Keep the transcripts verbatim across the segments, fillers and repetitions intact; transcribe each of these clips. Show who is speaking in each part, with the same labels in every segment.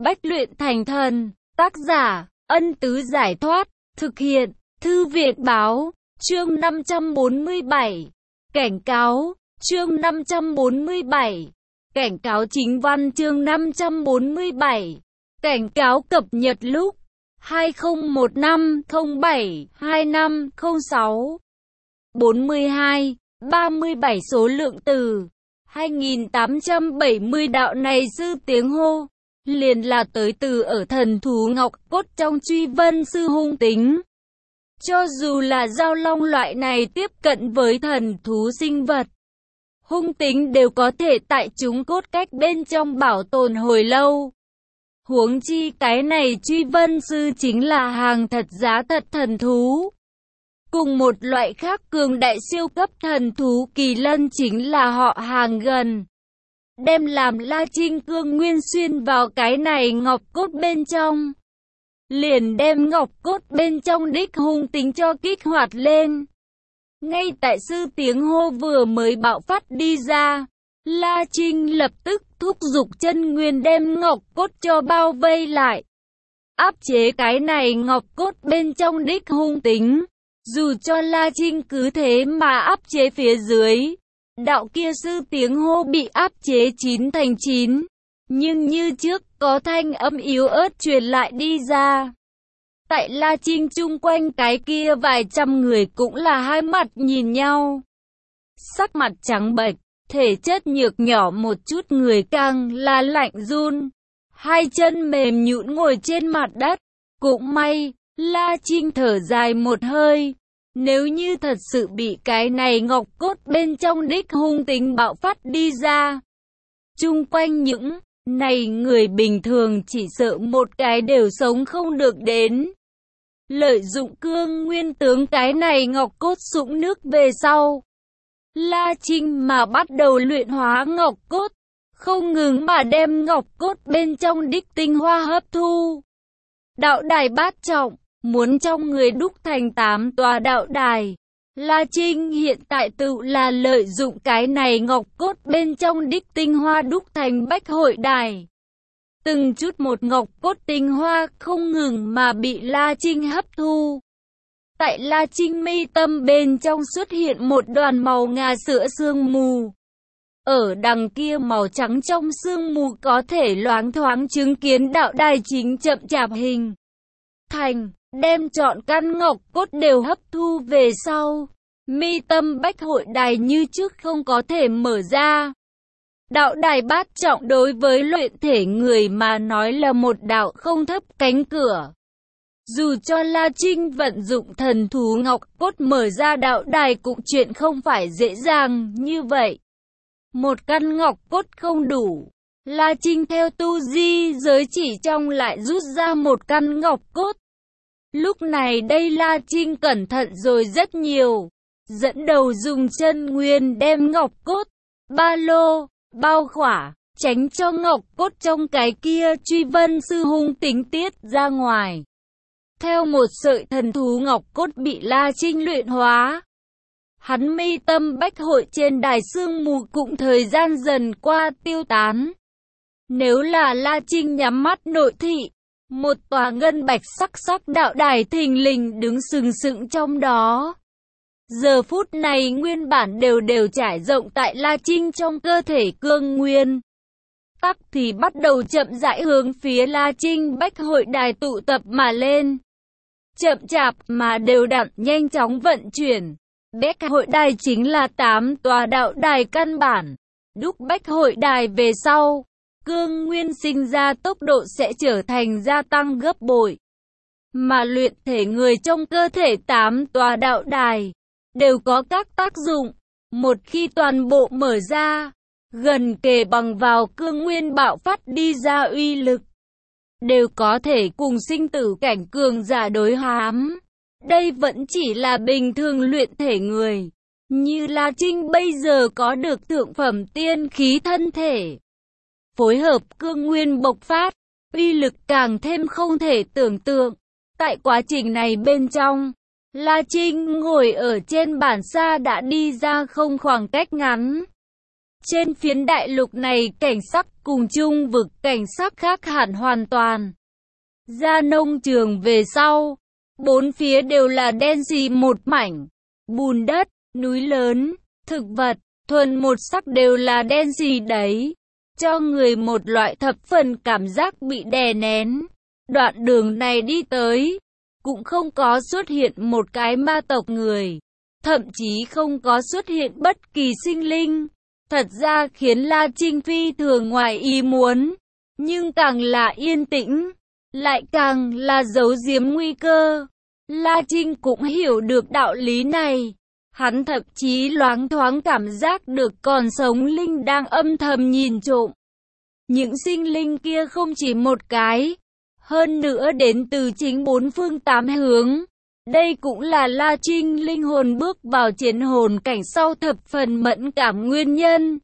Speaker 1: bách luyện thành thần. Tác giả, Ân Tứ Giải Thoát. Thực hiện, Thư viện Báo. Chương năm trăm bốn mươi bảy. Cảnh cáo. Chương năm trăm bốn mươi bảy. Cảnh cáo chính văn. Chương năm trăm bốn mươi bảy. Cảnh cáo cập nhật lúc hai không một năm không bảy hai năm không sáu. bốn mươi hai, ba mươi bảy số lượng từ hai nghìn tám trăm bảy mươi. Đạo này sư tiếng hô liền là tới từ ở thần thú ngọc cốt trong truy vân sư hung tính. Cho dù là giao long loại này tiếp cận với thần thú sinh vật, hung tính đều có thể tại chúng cốt cách bên trong bảo tồn hồi lâu. Huống chi cái này truy vân sư chính là hàng thật giá thật thần thú. Cùng một loại khác cường đại siêu cấp thần thú kỳ lân chính là họ hàng gần. Đem làm La Trinh cương nguyên xuyên vào cái này ngọc cốt bên trong. Liền đem ngọc cốt bên trong đích hung tính cho kích hoạt lên. Ngay tại sư tiếng hô vừa mới bạo phát đi ra, La Trinh lập tức thúc giục chân nguyên đem ngọc cốt cho bao vây lại. Áp chế cái này ngọc cốt bên trong đích hung tính. Dù cho La Trinh cứ thế mà áp chế phía dưới, đạo kia sư tiếng hô bị áp chế chín thành chín. Nhưng như trước có thanh âm yếu ớt truyền lại đi ra. Tại La Trinh chung quanh cái kia vài trăm người cũng là hai mặt nhìn nhau. Sắc mặt trắng bệch, thể chất nhược nhỏ một chút người càng là lạnh run. Hai chân mềm nhũn ngồi trên mặt đất. Cũng may, La Trinh thở dài một hơi. Nếu như thật sự bị cái này ngọc cốt bên trong đích hung tính bạo phát đi ra, chung quanh những này người bình thường chỉ sợ một cái đều sống không được đến. Lợi dụng cương nguyên tướng cái này ngọc cốt sũng nước về sau, La Trinh mà bắt đầu luyện hóa ngọc cốt, không ngừng mà đem ngọc cốt bên trong đích tinh hoa hấp thu. Đạo đài bát trọng, muốn trong người đúc thành tám tòa đạo đài. La Trinh hiện tại tự là lợi dụng cái này ngọc cốt bên trong đích tinh hoa đúc thành bách hội đài. Từng chút một ngọc cốt tinh hoa không ngừng mà bị La Trinh hấp thu. Tại La Trinh mi tâm bên trong xuất hiện một đoàn màu ngà sữa sương mù. Ở đằng kia màu trắng trong sương mù có thể loáng thoáng chứng kiến đạo đài chính chậm chạp hình thành, đem trọn căn ngọc cốt đều hấp thu về sau. Mi tâm bách hội đài như trước không có thể mở ra. Đạo đài bát trọng đối với luyện thể người mà nói là một đạo không thấp cánh cửa. Dù cho La Trinh vận dụng thần thú ngọc cốt mở ra đạo đài cũng chuyện không phải dễ dàng như vậy. Một căn ngọc cốt không đủ. La Trinh theo tu di giới chỉ trong lại rút ra một căn ngọc cốt. Lúc này đây La Trinh cẩn thận rồi rất nhiều. Dẫn đầu dùng chân nguyên đem ngọc cốt, ba lô, bao khỏa, tránh cho ngọc cốt trong cái kia truy vân sư hung tính tiết ra ngoài. Theo một sợi thần thú ngọc cốt bị La Trinh luyện hóa, hắn mi tâm bách hội trên đài sương mù cũng thời gian dần qua tiêu tán. Nếu là La Trinh nhắm mắt nội thị, một tòa ngân bạch sắc sắc đạo đài thình lình đứng sừng sững trong đó. Giờ phút này nguyên bản đều đều trải rộng tại La Trinh trong cơ thể cương nguyên. Tắc thì bắt đầu chậm rãi hướng phía La Trinh bách hội đài tụ tập mà lên. Chậm chạp mà đều đặn nhanh chóng vận chuyển. Bách hội đài chính là tám tòa đạo đài căn bản. Đúc bách hội đài về sau, cương nguyên sinh ra tốc độ sẽ trở thành gia tăng gấp bội. Mà luyện thể người trong cơ thể tám tòa đạo đài đều có các tác dụng. Một khi toàn bộ mở ra, gần kề bằng vào cương nguyên bạo phát đi ra uy lực, đều có thể cùng sinh tử cảnh cường giả đối hám. Đây vẫn chỉ là bình thường luyện thể người. Như La Trinh bây giờ có được thượng phẩm tiên khí thân thể, phối hợp cương nguyên bộc phát, uy lực càng thêm không thể tưởng tượng. Tại quá trình này bên trong, La Trinh ngồi ở trên bản xa đã đi ra không khoảng cách ngắn. Trên phiến đại lục này cảnh sắc cùng chung vực cảnh sắc khác hẳn hoàn toàn. Ra nông trường về sau, bốn phía đều là đen xì một mảnh. Bùn đất, núi lớn, thực vật, thuần một sắc đều là đen xì đấy. Cho người một loại thập phần cảm giác bị đè nén. Đoạn đường này đi tới, cũng không có xuất hiện một cái ma tộc người. Thậm chí không có xuất hiện bất kỳ sinh linh. Thật ra khiến La Trinh phi thường ngoài ý muốn. Nhưng càng là yên tĩnh, lại càng là giấu giếm nguy cơ. La Trinh cũng hiểu được đạo lý này. Hắn thậm chí loáng thoáng cảm giác được còn sống linh đang âm thầm nhìn trộm. Những sinh linh kia không chỉ một cái, hơn nữa đến từ chính bốn phương tám hướng. Đây cũng là La Trinh linh hồn bước vào chiến hồn cảnh sau thập phần mẫn cảm nguyên nhân.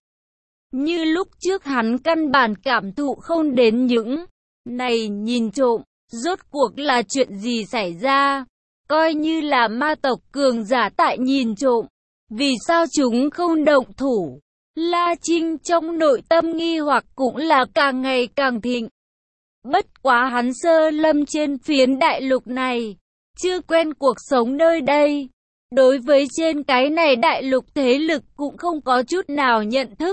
Speaker 1: Như lúc trước hắn căn bản cảm thụ không đến những này nhìn trộm, rốt cuộc là chuyện gì xảy ra. Coi như là ma tộc cường giả tại nhìn trộm, vì sao chúng không động thủ? La Trinh trong nội tâm nghi hoặc cũng là càng ngày càng thịnh. Bất quá hắn sơ lâm trên phiến đại lục này, chưa quen cuộc sống nơi đây. Đối với trên cái này đại lục thế lực cũng không có chút nào nhận thức.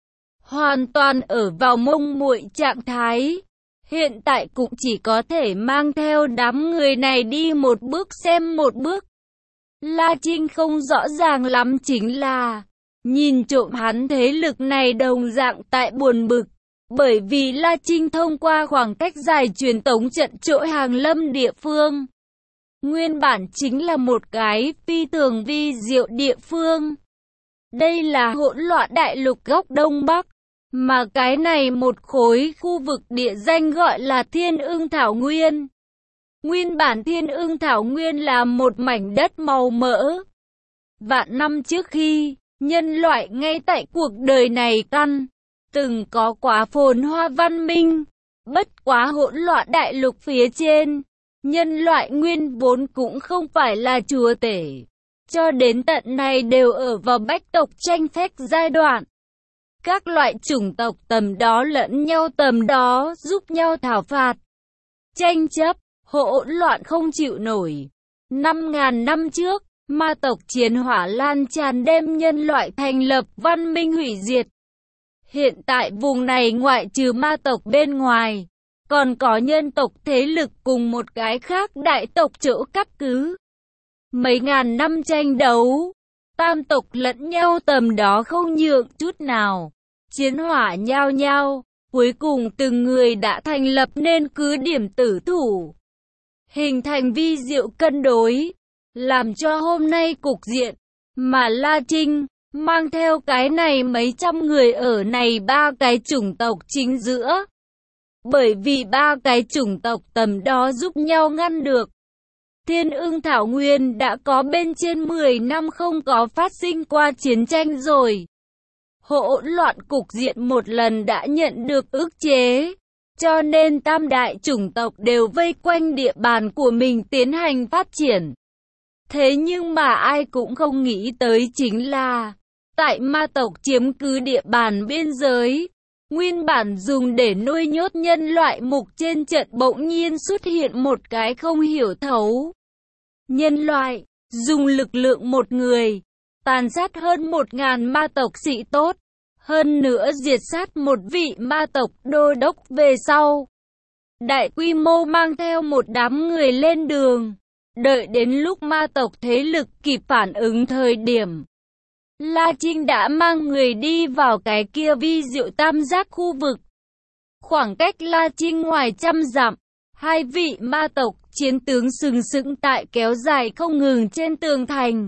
Speaker 1: Hoàn toàn ở vào mông muội trạng thái. Hiện tại cũng chỉ có thể mang theo đám người này đi một bước xem một bước. La Trinh không rõ ràng lắm chính là nhìn trộm hắn thế lực này đồng dạng tại buồn bực. Bởi vì La Trinh thông qua khoảng cách dài truyền tống trận chỗ hàng lâm địa phương. Nguyên bản chính là một cái phi thường vi diệu địa phương. Đây là hỗn loạn đại lục góc Đông Bắc. Mà cái này một khối khu vực địa danh gọi là Thiên Ưng Thảo Nguyên. Nguyên bản Thiên Ưng Thảo Nguyên là một mảnh đất màu mỡ. Vạn năm trước khi nhân loại ngay tại cuộc đời này căn, từng có quá phồn hoa văn minh. Bất quá hỗn loạn đại lục phía trên, nhân loại nguyên vốn cũng không phải là chúa tể. Cho đến tận này đều ở vào bách tộc tranh phách giai đoạn. Các loại chủng tộc tầm đó lẫn nhau tầm đó giúp nhau thảo phạt. Tranh chấp, hỗn loạn không chịu nổi. Năm ngàn năm trước, ma tộc chiến hỏa lan tràn đem nhân loại thành lập văn minh hủy diệt. Hiện tại vùng này ngoại trừ ma tộc bên ngoài, còn có nhân tộc thế lực cùng một cái khác đại tộc chỗ cắt cứ. Mấy ngàn năm tranh đấu, tam tộc lẫn nhau tầm đó không nhượng chút nào. Chiến hỏa nhao nhao, cuối cùng từng người đã thành lập nên cứ điểm tử thủ. Hình thành vi diệu cân đối, làm cho hôm nay cục diện, mà La Trinh, mang theo cái này mấy trăm người ở này ba cái chủng tộc chính giữa. Bởi vì ba cái chủng tộc tầm đó giúp nhau ngăn được. Thiên Ưng Thảo Nguyên đã có bên trên mười năm không có phát sinh qua chiến tranh rồi. Hỗn loạn cục diện một lần đã nhận được ức chế. Cho nên tam đại chủng tộc đều vây quanh địa bàn của mình tiến hành phát triển. Thế nhưng mà ai cũng không nghĩ tới chính là, tại ma tộc chiếm cứ địa bàn biên giới, nguyên bản dùng để nuôi nhốt nhân loại mục trên trận bỗng nhiên xuất hiện một cái không hiểu thấu. Nhân loại, dùng lực lượng một người, tàn sát hơn một ngàn ma tộc sĩ tốt, hơn nữa diệt sát một vị ma tộc đô đốc về sau. Đại quy mô mang theo một đám người lên đường, đợi đến lúc ma tộc thế lực kịp phản ứng thời điểm. La Trinh đã mang người đi vào cái kia vi diệu tam giác khu vực. Khoảng cách La Trinh ngoài trăm dặm, hai vị ma tộc chiến tướng sừng sững tại kéo dài không ngừng trên tường thành.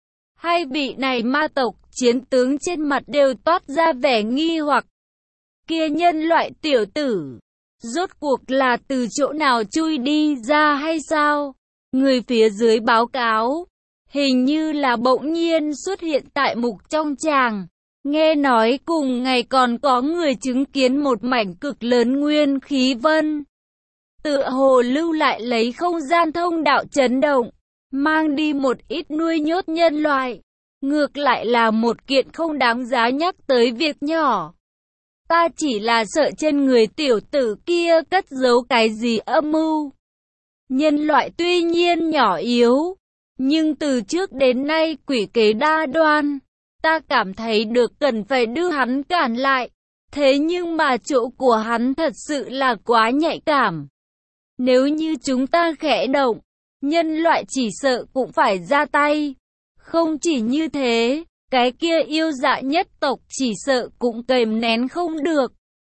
Speaker 1: Hai vị này ma tộc chiến tướng trên mặt đều toát ra vẻ nghi hoặc. Kia nhân loại tiểu tử, rốt cuộc là từ chỗ nào chui đi ra hay sao? Người phía dưới báo cáo, hình như là bỗng nhiên xuất hiện tại mục trong tràng. Nghe nói cùng ngày còn có người chứng kiến một mảnh cực lớn nguyên khí vân. Tựa hồ lưu lại lấy không gian thông đạo chấn động, mang đi một ít nuôi nhốt nhân loại. ngược lại là một kiện không đáng giá nhắc tới việc nhỏ. Ta chỉ là sợ trên người tiểu tử kia cất giấu cái gì âm mưu. Nhân loại tuy nhiên nhỏ yếu, nhưng từ trước đến nay quỷ kế đa đoan. Ta cảm thấy được cần phải đưa hắn cản lại. Thế nhưng mà chỗ của hắn thật sự là quá nhạy cảm. Nếu như chúng ta khẽ động, nhân loại chỉ sợ cũng phải ra tay. Không chỉ như thế, cái kia yêu dạ nhất tộc chỉ sợ cũng kềm nén không được.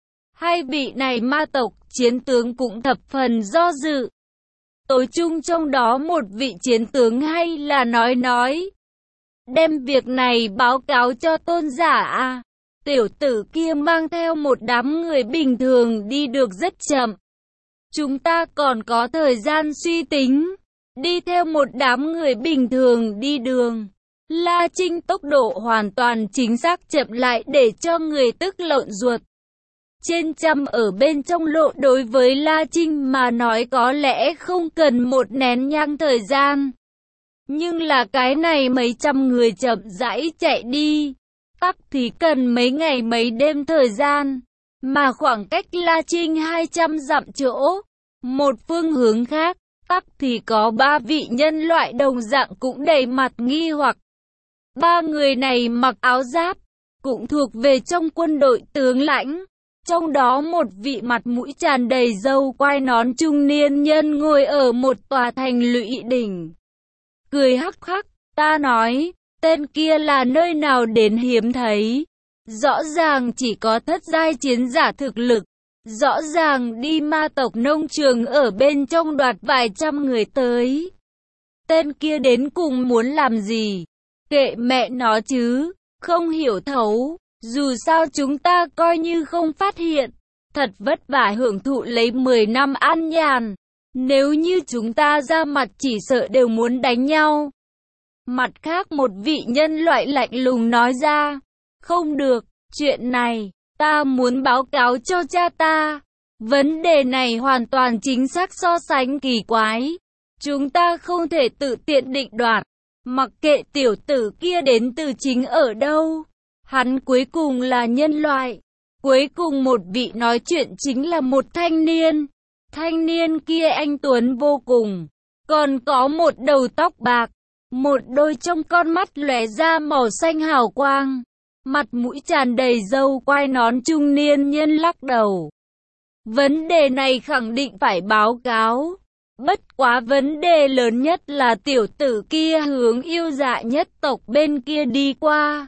Speaker 1: Hai vị này ma tộc chiến tướng cũng thập phần do dự. Tối chung trong đó một vị chiến tướng hay là nói nói. Đem việc này báo cáo cho tôn giả à. Tiểu tử kia mang theo một đám người bình thường đi được rất chậm. Chúng ta còn có thời gian suy tính. Đi theo một đám người bình thường đi đường. La Trinh tốc độ hoàn toàn chính xác chậm lại để cho người tức lợn ruột. Trên trăm ở bên trong lộ đối với La Trinh mà nói có lẽ không cần một nén nhang thời gian. Nhưng là cái này mấy trăm người chậm rãi chạy đi, tắc thì cần mấy ngày mấy đêm thời gian. Mà khoảng cách La Trinh hai trăm dặm chỗ, một phương hướng khác, tắc thì có ba vị nhân loại đồng dạng cũng đầy mặt nghi hoặc. Ba người này mặc áo giáp, cũng thuộc về trong quân đội tướng lãnh. Trong đó một vị mặt mũi tràn đầy râu quai nón trung niên nhân ngồi ở một tòa thành lũy đỉnh. Cười hắc hắc, ta nói, tên kia là nơi nào đến hiếm thấy. Rõ ràng chỉ có thất giai chiến giả thực lực. Rõ ràng đi ma tộc nông trường ở bên trong đoạt vài trăm người tới. Tên kia đến cùng muốn làm gì? Kệ mẹ nó chứ, không hiểu thấu. Dù sao chúng ta coi như không phát hiện. Thật vất vả hưởng thụ lấy mười năm an nhàn. Nếu như chúng ta ra mặt chỉ sợ đều muốn đánh nhau. Mặt khác một vị nhân loại lạnh lùng nói ra. Không được, chuyện này, ta muốn báo cáo cho cha ta. Vấn đề này hoàn toàn chính xác so sánh kỳ quái. Chúng ta không thể tự tiện định đoạt. Mặc kệ tiểu tử kia đến từ chính ở đâu. Hắn cuối cùng là nhân loại. Cuối cùng một vị nói chuyện chính là một thanh niên. Thanh niên kia anh tuấn vô cùng. Còn có một đầu tóc bạc. Một đôi trong con mắt lóe ra màu xanh hào quang. Mặt mũi tràn đầy râu quai nón trung niên nhân lắc đầu. Vấn đề này khẳng định phải báo cáo. Bất quá vấn đề lớn nhất là tiểu tử kia hướng yêu dạ nhất tộc bên kia đi qua.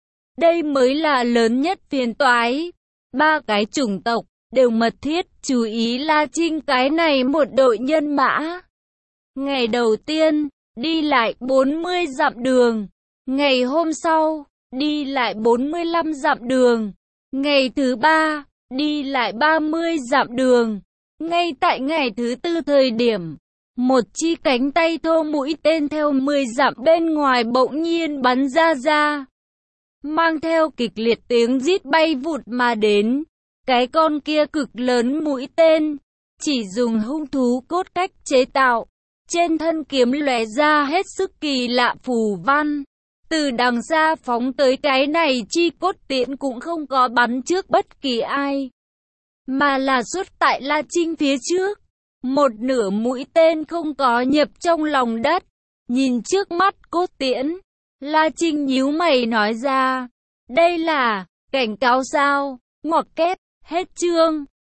Speaker 1: Đây mới là lớn nhất phiền toái. Ba cái chủng tộc đều mật thiết chú ý La Trinh cái này một đội nhân mã. Ngày đầu tiên, đi lại bốn mươi dặm đường. Ngày hôm sau, đi lại bốn mươi lăm dặm đường. Ngày thứ ba, đi lại ba mươi dặm đường. Ngay tại ngày thứ tư thời điểm, một chi cánh tay thô mũi tên theo mười dặm bên ngoài bỗng nhiên bắn ra ra. Mang theo kịch liệt tiếng rít bay vụt mà đến. Cái con kia cực lớn mũi tên, chỉ dùng hung thú cốt cách chế tạo. Trên thân kiếm lóe ra hết sức kỳ lạ phù văn. Từ đằng xa phóng tới cái này chi cốt tiễn cũng không có bắn trước bất kỳ ai. Mà là xuất tại La Trinh phía trước. Một nửa mũi tên không có nhập trong lòng đất. Nhìn trước mắt cốt tiễn, La Trinh nhíu mày nói ra. Đây là cảnh cáo sao? Ngoặc kép, hết chương.